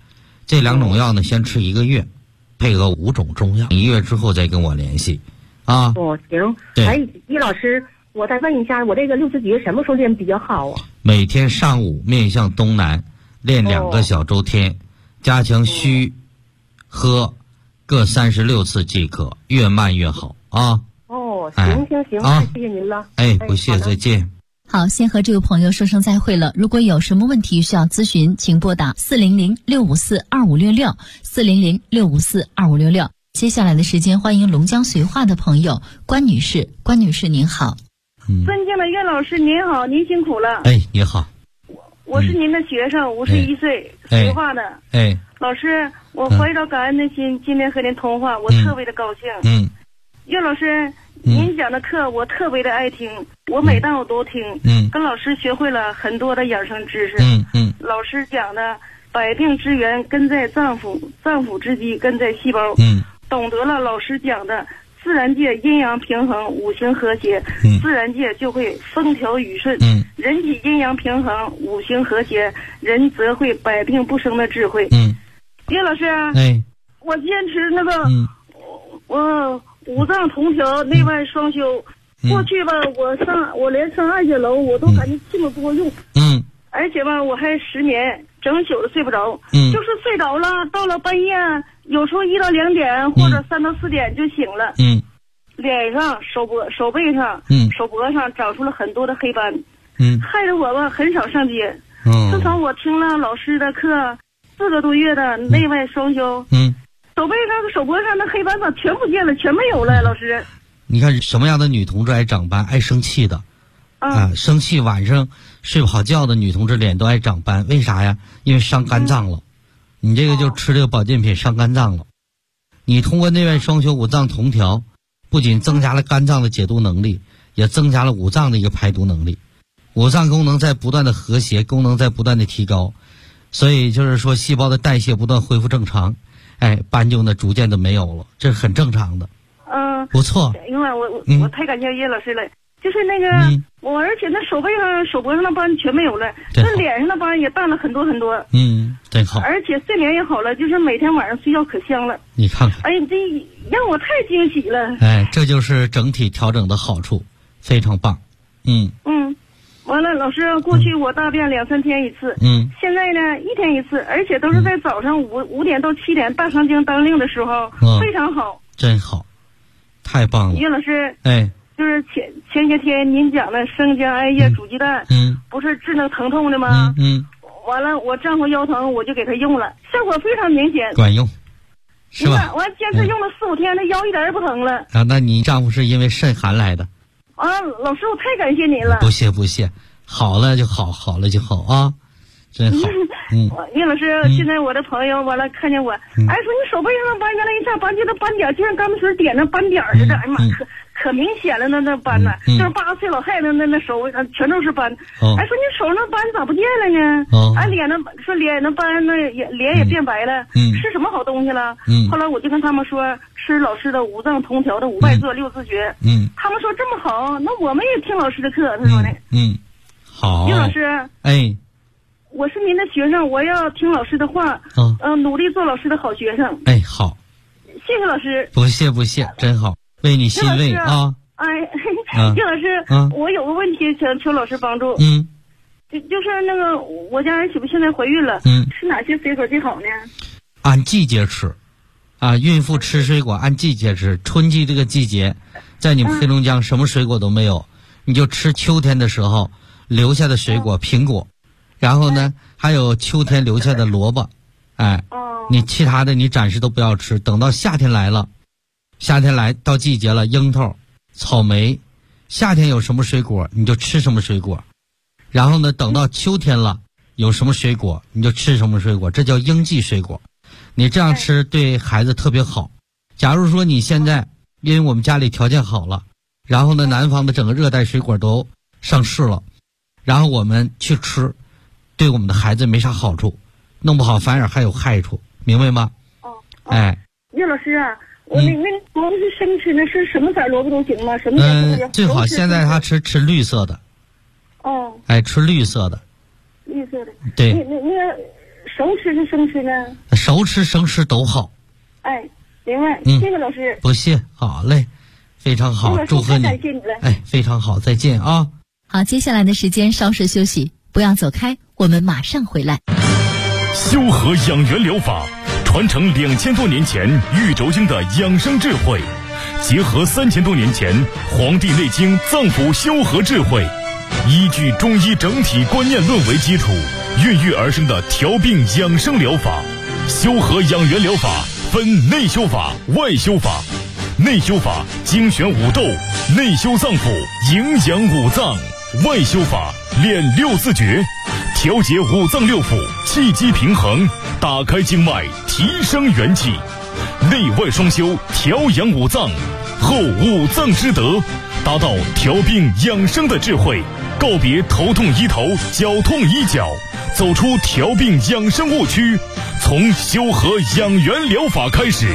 这2种药呢，先吃1个月，配合5种中药，1个月之后再跟我联系，啊。 哦，行。 对。 哎，叶老师，我再问一下，我这个6字诀什么时候练比较好啊？ 每天上午面向东南练2个小周天，加强虚、喝各36次即可，越慢越好啊。 哦，行，谢谢您了。 哎，不谢，再见。 好，先和这位朋友说声再会了。如果有什么问题需要咨询，请拨打400-654-2566，400-654-2566。接下来的时间，欢迎龙江绥化的朋友关女士。关女士您好。 尊敬的岳老师您好，您辛苦了。 哎，你好。 我是您的学生，51岁，绥化的。 哎， 老师，我怀着感恩的心，今天和您通话，我特别的高兴。岳老师，您讲的课我特别的爱听，我每当我都听。跟老师学会了很多的养生知识。老师讲的百病之源根在脏腑，脏腑之基根在细胞。懂得了老师讲的自然界阴阳平衡，五行和谐，自然界就会风调雨顺。人体阴阳平衡，五行和谐，人则会百病不生的智慧。岳老师，我坚持那个，我五脏同调，内外双修。过去吧，我连上2节楼我都感觉气不多用。而且吧，我还失眠，整宿的睡不着。就是睡着了，到了半夜，有时候1到2点或者3到4点就醒了。脸上、手背上、手脖上长出了很多的黑斑。害得我吧很少上街。自从我听了老师的课4个多月的内外双修，手背上、手脖上的黑斑全不见了，全没有了。老师， 你看什么样的女同志爱长斑？爱生气的。生气晚上睡不好觉的女同志脸都爱长斑，为啥呀？因为伤肝脏了。你这个就吃这个保健品伤肝脏了。你通过内外双修五脏同调，不仅增加了肝脏的解毒能力，也增加了五脏的一个排毒能力。五脏功能在不断的和谐，功能在不断的提高，所以就是说细胞的代谢不断恢复正常，斑就呢逐渐的没有了，这是很正常的。不错。 因为我太感谢叶老师了。就是那个，而且那手背上、手脖上的斑全没有了，那脸上的斑也淡了很多很多。 真好。 而且睡眠也好了，就是每天晚上睡觉可香了。 你看看， 哎，这让我太惊喜了。 这就是整体调整的好处，非常棒。 完了，老师，过去我大便2、3天一次，现在呢1天一次，而且都是在早上5点到7点大肠经当令的时候，非常好。 真好，太棒了。 岳老师，就是前些天您讲的生姜、艾叶、煮鸡蛋，不是治那疼痛的吗？完了，我丈夫腰疼，我就给他用了，效果非常明显， 管用，是吧？ 我坚持用了4、5天，那腰一点也不疼了。 那你丈夫是因为肾寒来的？ 老师，我太感谢您了。 不谢，好了就好，好了就好啊，真好。 岳老师，现在我的朋友完了看见我，说你手背上的斑，原来一下斑就那斑点，就像钢丝点那斑点似的，哎妈，可明显了，那斑呢，就是80岁老太太那手全都是斑。说你手上那斑咋不见了呢？脸那斑那脸也变白了，吃什么好东西了？后来我就跟他们说，吃老师的五脏同调的5败坐6字诀。他们说这么好，那我们也听老师的课。他说的。 好。 岳老师，我是您的学生，我要听老师的话，努力做老师的好学生。 好， 谢谢老师。 不谢，真好，为你欣慰啊。 岳老师，我有个问题想求老师帮助。就是那个我家儿媳妇现在怀孕了，吃哪些水果最好呢？ 按季节吃，孕妇吃水果按季节吃。春季这个季节，在你们黑龙江什么水果都没有，你就吃秋天的时候留下的水果，苹果。然后呢，还有秋天留下的萝卜，你其他的你暂时都不要吃，等到夏天来了，夏天来到季节了，樱桃、草莓，夏天有什么水果你就吃什么水果，然后呢，等到秋天了，有什么水果你就吃什么水果，这叫应季水果。你这样吃对孩子特别好。假如说你现在因为我们家里条件好了，然后呢，南方的整个热带水果都上市了，然后我们去吃，对我们的孩子没啥好处，弄不好反而还有害处，明白吗？ 岳老师啊，我那萝卜是生吃的，是什么色萝卜都行吗？什么颜色？ 最好现在他吃绿色的。吃绿色的。 绿色的。 对。 那个熟吃是生吃呢？ 熟吃生吃都好。 哎，明白。谢谢老师。 不谢，好嘞，非常好，祝贺你。 感谢你了。 哎，非常好，再见啊。 好，接下来的时间稍事休息，不要走开，我们马上回来。 修和养元疗法传承2000多年前玉轴经的养生智慧，结合3000多年前《黄帝内经》脏腑修和智慧，依据中医整体观念论为基础，孕育而生的调病养生疗法。修和养元疗法分内修法、外修法。内修法精选五斗，内修脏腑，营养五脏；外修法练6字诀，调节五脏六腑，气机平衡，打开经脉，提升元气。内外双修，调养五脏，后五脏之德，达到调病养生的智慧，告别头痛医头，脚痛医脚，走出调病养生误区，从修和养元疗法开始。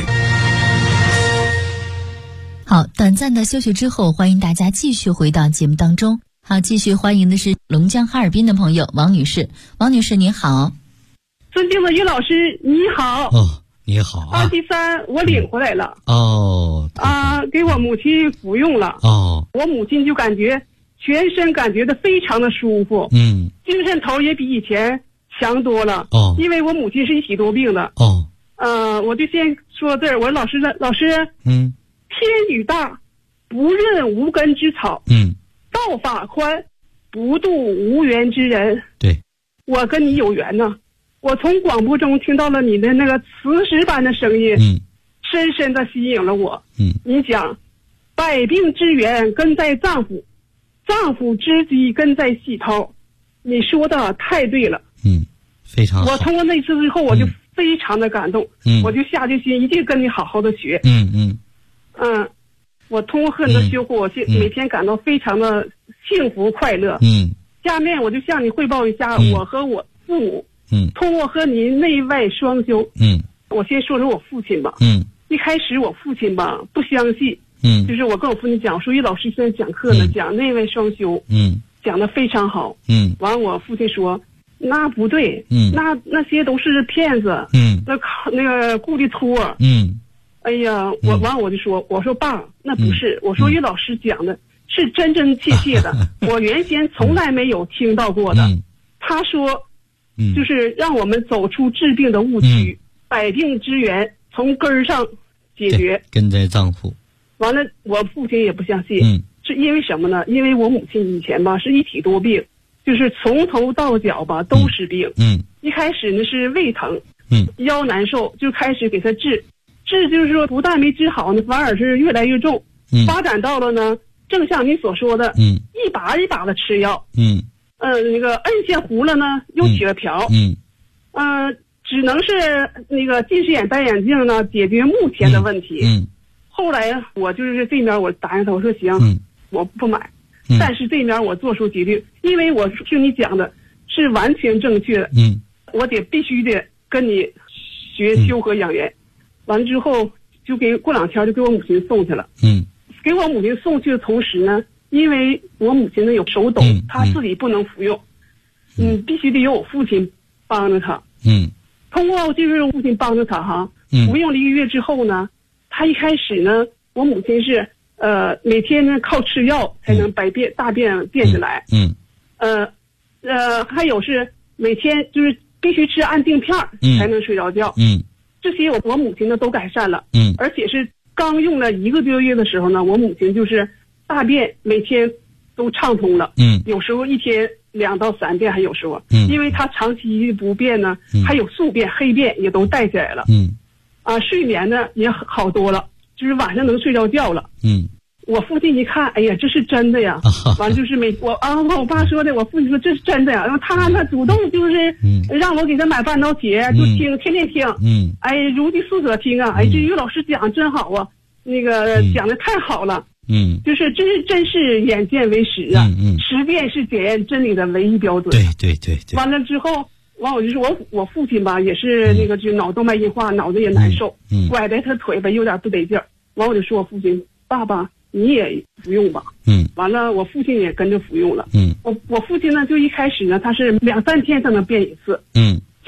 好，短暂的休息之后，欢迎大家继续回到节目当中。好，继续欢迎的是龙江哈尔滨的朋友王女士。王女士您好。 尊敬的于老师你好。 哦，你好啊。 23我领回来了。给我母亲服用了。我母亲就感觉全身感觉的非常的舒服。精神头也比以前强多了。因为我母亲是一体多病的。我就先说这儿，我老师天宇大，不润无根之草。道法宽，不渡无缘之人。 对， 我跟你有缘呢。我从广播中听到了你的那个磁石般的声音，深深的吸引了我。你讲，百病之源根在脏腑，脏腑之基根在细胞。你说的太对了。 非常好。 我通过那次之后，我就非常的感动。我就下决心一定跟你好好的学。我通过很多修护，我每天感到非常的幸福快乐。下面我就向你汇报一下我和我父母通过和您内外双修。我先说说我父亲吧。一开始我父亲吧不相信。就是我跟我父亲讲，说于老师现在讲课呢，讲内外双修，讲得非常好。完我父亲说那不对，那些都是骗子。那个故意托。哎呀，我就说，我说爸，那不是，我说于老师讲的是真真切切的，我原先从来没有听到过的。他说，就是让我们走出治病的误区，百病之源从根儿上解决， 根在脏腑。 完了，我父亲也不相信，是因为什么呢？因为我母亲以前吧是一体多病，就是从头到脚吧都是病。一开始呢是胃疼，腰难受，就开始给他治。就是说不但没治好呢，反而是越来越重。发展到了呢，正像你所说的，一把一把的吃药。那个摁下糊了呢，又起了瓢。只能是那个近视眼戴眼镜呢，解决目前的问题。后来我就是这面我答应他，我说行，我不买。但是这面我做出决定，因为我听你讲的是完全正确的。我必须得跟你学修和养元。完了之后，就过2天就给我母亲送去了。给我母亲送去的同时呢，因为我母亲呢有手抖，她自己不能服用，必须得有我父亲帮着她。通过就是我父亲帮着她服用了1个月之后呢，她一开始呢，我母亲是每天呢靠吃药才能大便变下来。还有是每天就是必须吃安定片才能睡着觉。这些我母亲呢都改善了。而且是刚用了1个多月的时候呢，我母亲就是大便每天都畅通了。有时候1天2到3遍，还有时候，因为她长期不便呢，还有宿便、黑便也都带起来了。睡眠呢也好多了，就是晚上能睡着觉了。我父亲一看，哎呀，这是真的呀！完了就是我爸说的，我父亲说这是真的呀。然后他呢主动就是让我给他买半导体，就听，天天听。哎，如饥似渴听啊！哎，这于老师讲真好啊，那个讲的太好了。就是真是眼见为实啊。实践是检验真理的唯一标准。 对。 完了之后，我就说我父亲吧也是那个就脑动脉硬化，脑子也难受，拐在他腿吧有点不得劲儿。完我就说我父亲，爸爸你也服用吧。完了我父亲也跟着服用了。我父亲呢就一开始呢他是2、3天才能便一次。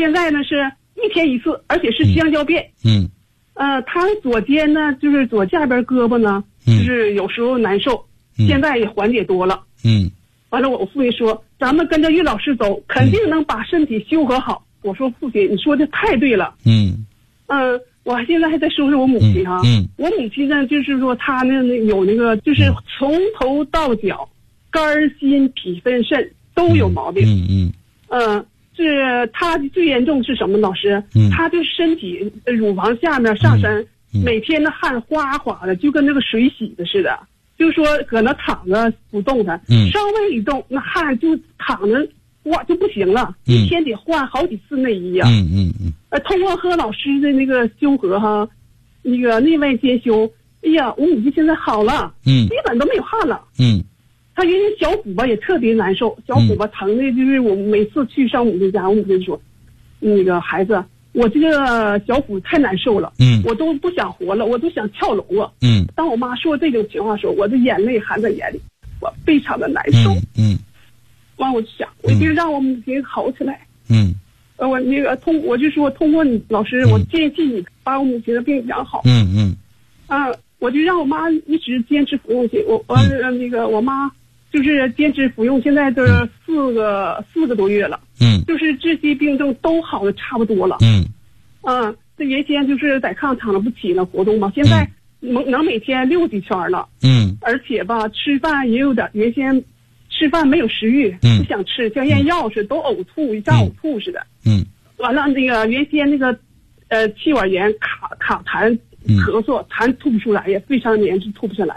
现在呢是1天1次，而且是香蕉便。他左肩呢，就是左下边胳膊呢，就是有时候难受，现在也缓解多了。完了，我父亲说，咱们跟着岳老师走，肯定能把身体修和好。我说父亲，你说的太对了。我现在还在说说我母亲哈。我母亲呢，就是说她呢有那个，就是从头到脚，肝心脾肺肾都有毛病。是她最严重是什么？老师，她就身体乳房下面上身，每天的汗哗哗的，就跟那个水洗的似的。就说搁那躺着不动弹，稍微一动，那汗就躺着，哇就不行了，一天得换好几次内衣呀。通过和老师的那个修和哈，那个内外兼修，哎呀，我母亲现在好了，基本都没有汗了。她原先小腹吧也特别难受，小腹吧疼的，就是我每次去上母亲家，我母亲说，那个孩子，我这个小腹太难受了，我都不想活了，我都想跳楼啊。当我妈说这种情况的时候，我的眼泪含在眼里，我非常的难受。完我就想，我一定让我母亲好起来。我那个我就说通过你老师，我建议你把我母亲的病养好。我就让我妈一直坚持服用去，那个我妈就是坚持服用，现在都是4个多月了。就是这些病症都好的差不多了。这原先就是在炕躺着不起了活动嘛，现在能每天6几圈了。而且吧，吃饭也有点，原先吃饭没有食欲，不想吃，像咽药似的，都呕吐，像呕吐似的。完了那个原先那个气管炎卡痰咳嗽，痰吐不出来，也非常严重，吐不下来。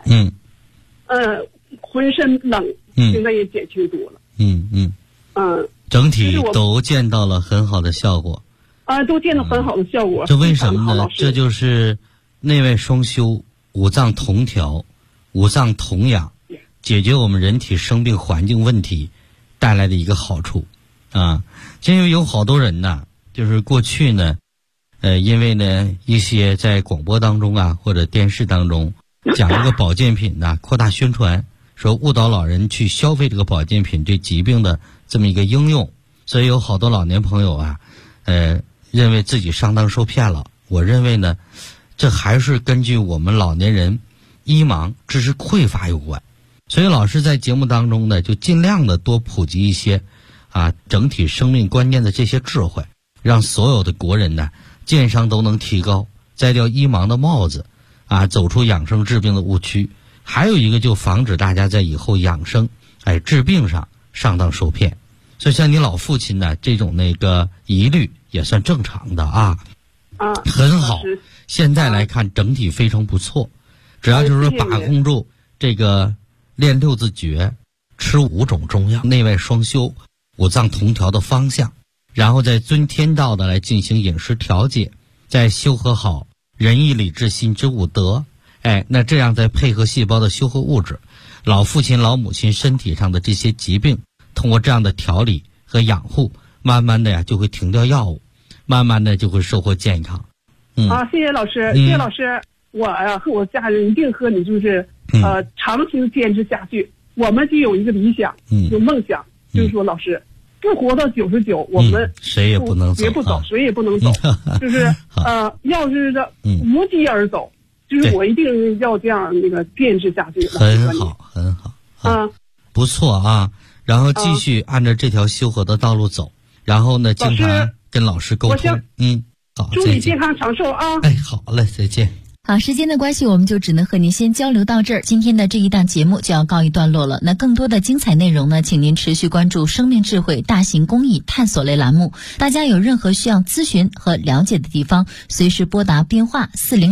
浑身冷，现在也减轻多了。 整体都见到了很好的效果。 都见到很好的效果。 这为什么呢？这就是内外双修、五脏同调、五脏同养，解决我们人体生病环境问题带来的一个好处啊。因为有好多人呢，就是过去呢，因为呢一些在广播当中啊或者电视当中讲一个保健品呢，扩大宣传，说误导老人去消费这个保健品对疾病的这么一个应用，所以有好多老年朋友啊，认为自己上当受骗了。我认为呢，这还是根据我们老年人医盲知识匮乏有关。所以老师在节目当中呢，就尽量的多普及一些整体生命观念的这些智慧，让所有的国人呢健康都能提高，摘掉医盲的帽子走出养生治病的误区。还有一个就防止大家在以后养生治病上上当受骗。所以像你老父亲呢这种那个疑虑也算正常的很好。现在来看整体非常不错，只要就是说把控住这个练6字诀，吃5种中药，内外双修、五脏同调的方向，然后再遵天道的来进行饮食调节，再修和好仁义礼智信之5德。那这样再配合细胞的修和物质，老父亲老母亲身体上的这些疾病，通过这样的调理和养护，慢慢的就会停掉药物，慢慢的就会收获健康。 谢谢老师，谢谢老师。我和我家人一定和你就是长期坚持下去。我们就有一个理想，有梦想，就是说老师不活到99，我们谁也不能走， 谁也不能走，就是要是无疾而走，就是我一定要这样那个坚持下去。 很好，很好不错然后继续按照这条修和的道路走，然后呢经常跟老师沟通。好， 祝你健康长寿好嘞，再见。 好，时间的关系，我们就只能和您先交流到这儿。今天的这一档节目就要告一段落了。那更多的精彩内容呢，请您持续关注生命智慧大型公益探索类栏目。大家有任何需要咨询和了解的地方，随时拨打编话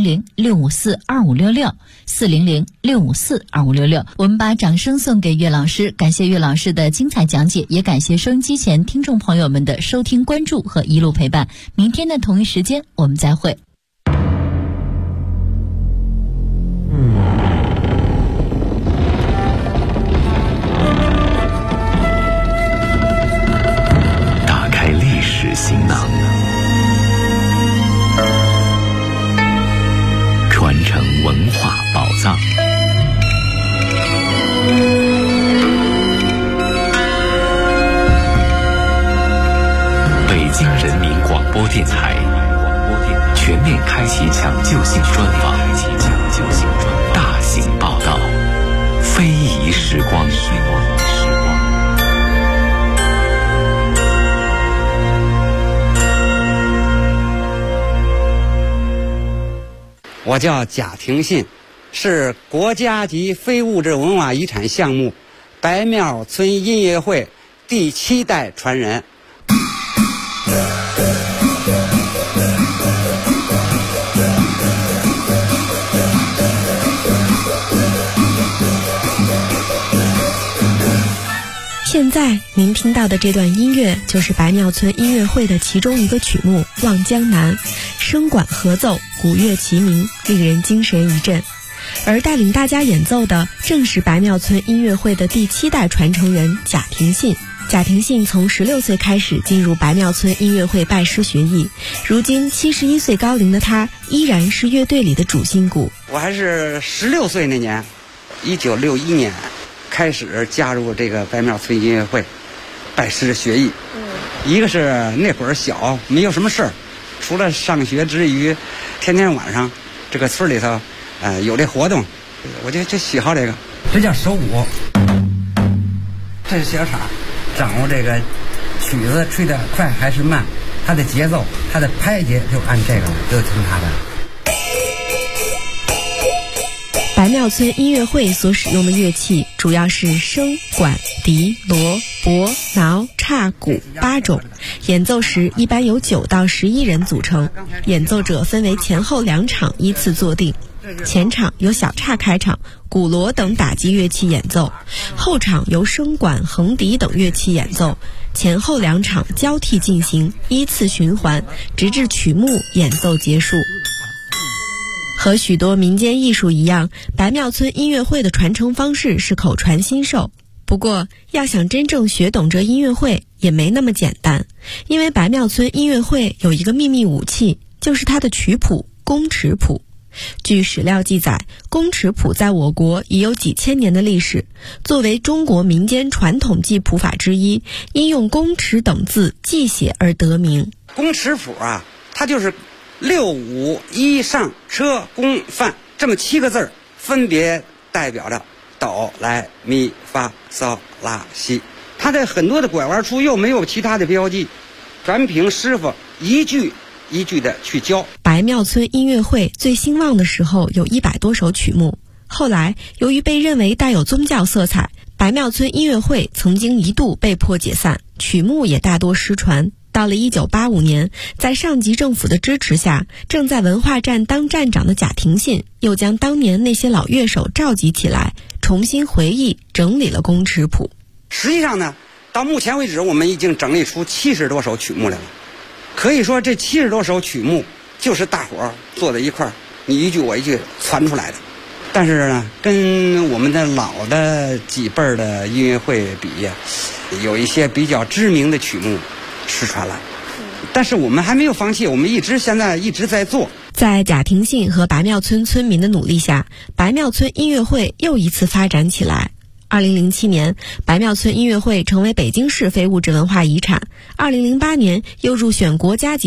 400-654-2566 400-654-2566。我们把掌声送给岳老师，感谢岳老师的精彩讲解，也感谢收音机前听众朋友们的收听关注和一路陪伴。明天的同一时间我们再会。 行囊，传承文化宝藏。北京人民广播电台全面开启抢救性专访，大型报道，非遗时光。 我叫贾廷信，是国家级非物质文化遗产项目白庙村音乐会第7代传人。 现在您听到的这段音乐就是白庙村音乐会的其中一个曲目《望江南》，声管合奏，鼓乐齐鸣，令人精神一振。而带领大家演奏的正是白庙村音乐会的第7代传承人贾廷信。贾廷信从16岁开始进入白庙村音乐会拜师学艺，如今71岁高龄的他依然是乐队里的主心骨。 我还是16岁那年，1961年开始加入这个白庙村音乐会拜师学艺。一个是那会儿小，没有什么事儿，除了上学之余，天天晚上这个村里头有这活动，我就喜好这个。这叫手鼓，这是小叉，掌握这个曲子吹得快还是慢，它的节奏，它的拍节就按这个就听它的。 白庙村音乐会所使用的乐器主要是笙、管、笛、锣、钹、挠、叉、鼓8种，演奏时一般由9到11人组成，演奏者分为前后2场依次坐定。前场由小叉开场，鼓锣等打击乐器演奏，后场由笙管、横笛等乐器演奏，前后2场交替进行，依次循环，直至曲目演奏结束。和许多民间艺术一样，白庙村音乐会的传承方式是口传心授。不过，要想真正学懂这音乐会也没那么简单，因为白庙村音乐会有一个秘密武器，就是它的曲谱宫尺谱。据史料记载，宫尺谱在我国已有几千年的历史，作为中国民间传统记谱法之一，因用宫尺等字记写而得名。 宫尺谱啊，它就是6、5、1上车宫范这么7个字，分别代表着哆来咪发嗦拉西。它在很多的拐弯处又没有其他的标记，全凭师傅一句一句的去教。 白庙村音乐会最兴旺的时候有100多首曲目，后来由于被认为带有宗教色彩，白庙村音乐会曾经一度被迫解散，曲目也大多失传。到了1985年，在上级政府的支持下，正在文化站当站长的贾廷信又将当年那些老乐手召集起来，重新回忆整理了宫尺谱。 实际上呢，到目前为止我们已经整理出70多首曲目来了。可以说这70多首曲目就是大伙儿坐在一块儿，你一句我一句传出来的。但是呢，跟我们的老的几辈儿的音乐会比呀，有一些比较知名的曲目失传了，但是我们还没有放弃，我们现在一直在做。 在贾廷信和白庙村村民的努力下，白庙村音乐会又一次发展起来。2007年，白庙村音乐会成为北京市非物质文化遗产。2008年，又入选国家级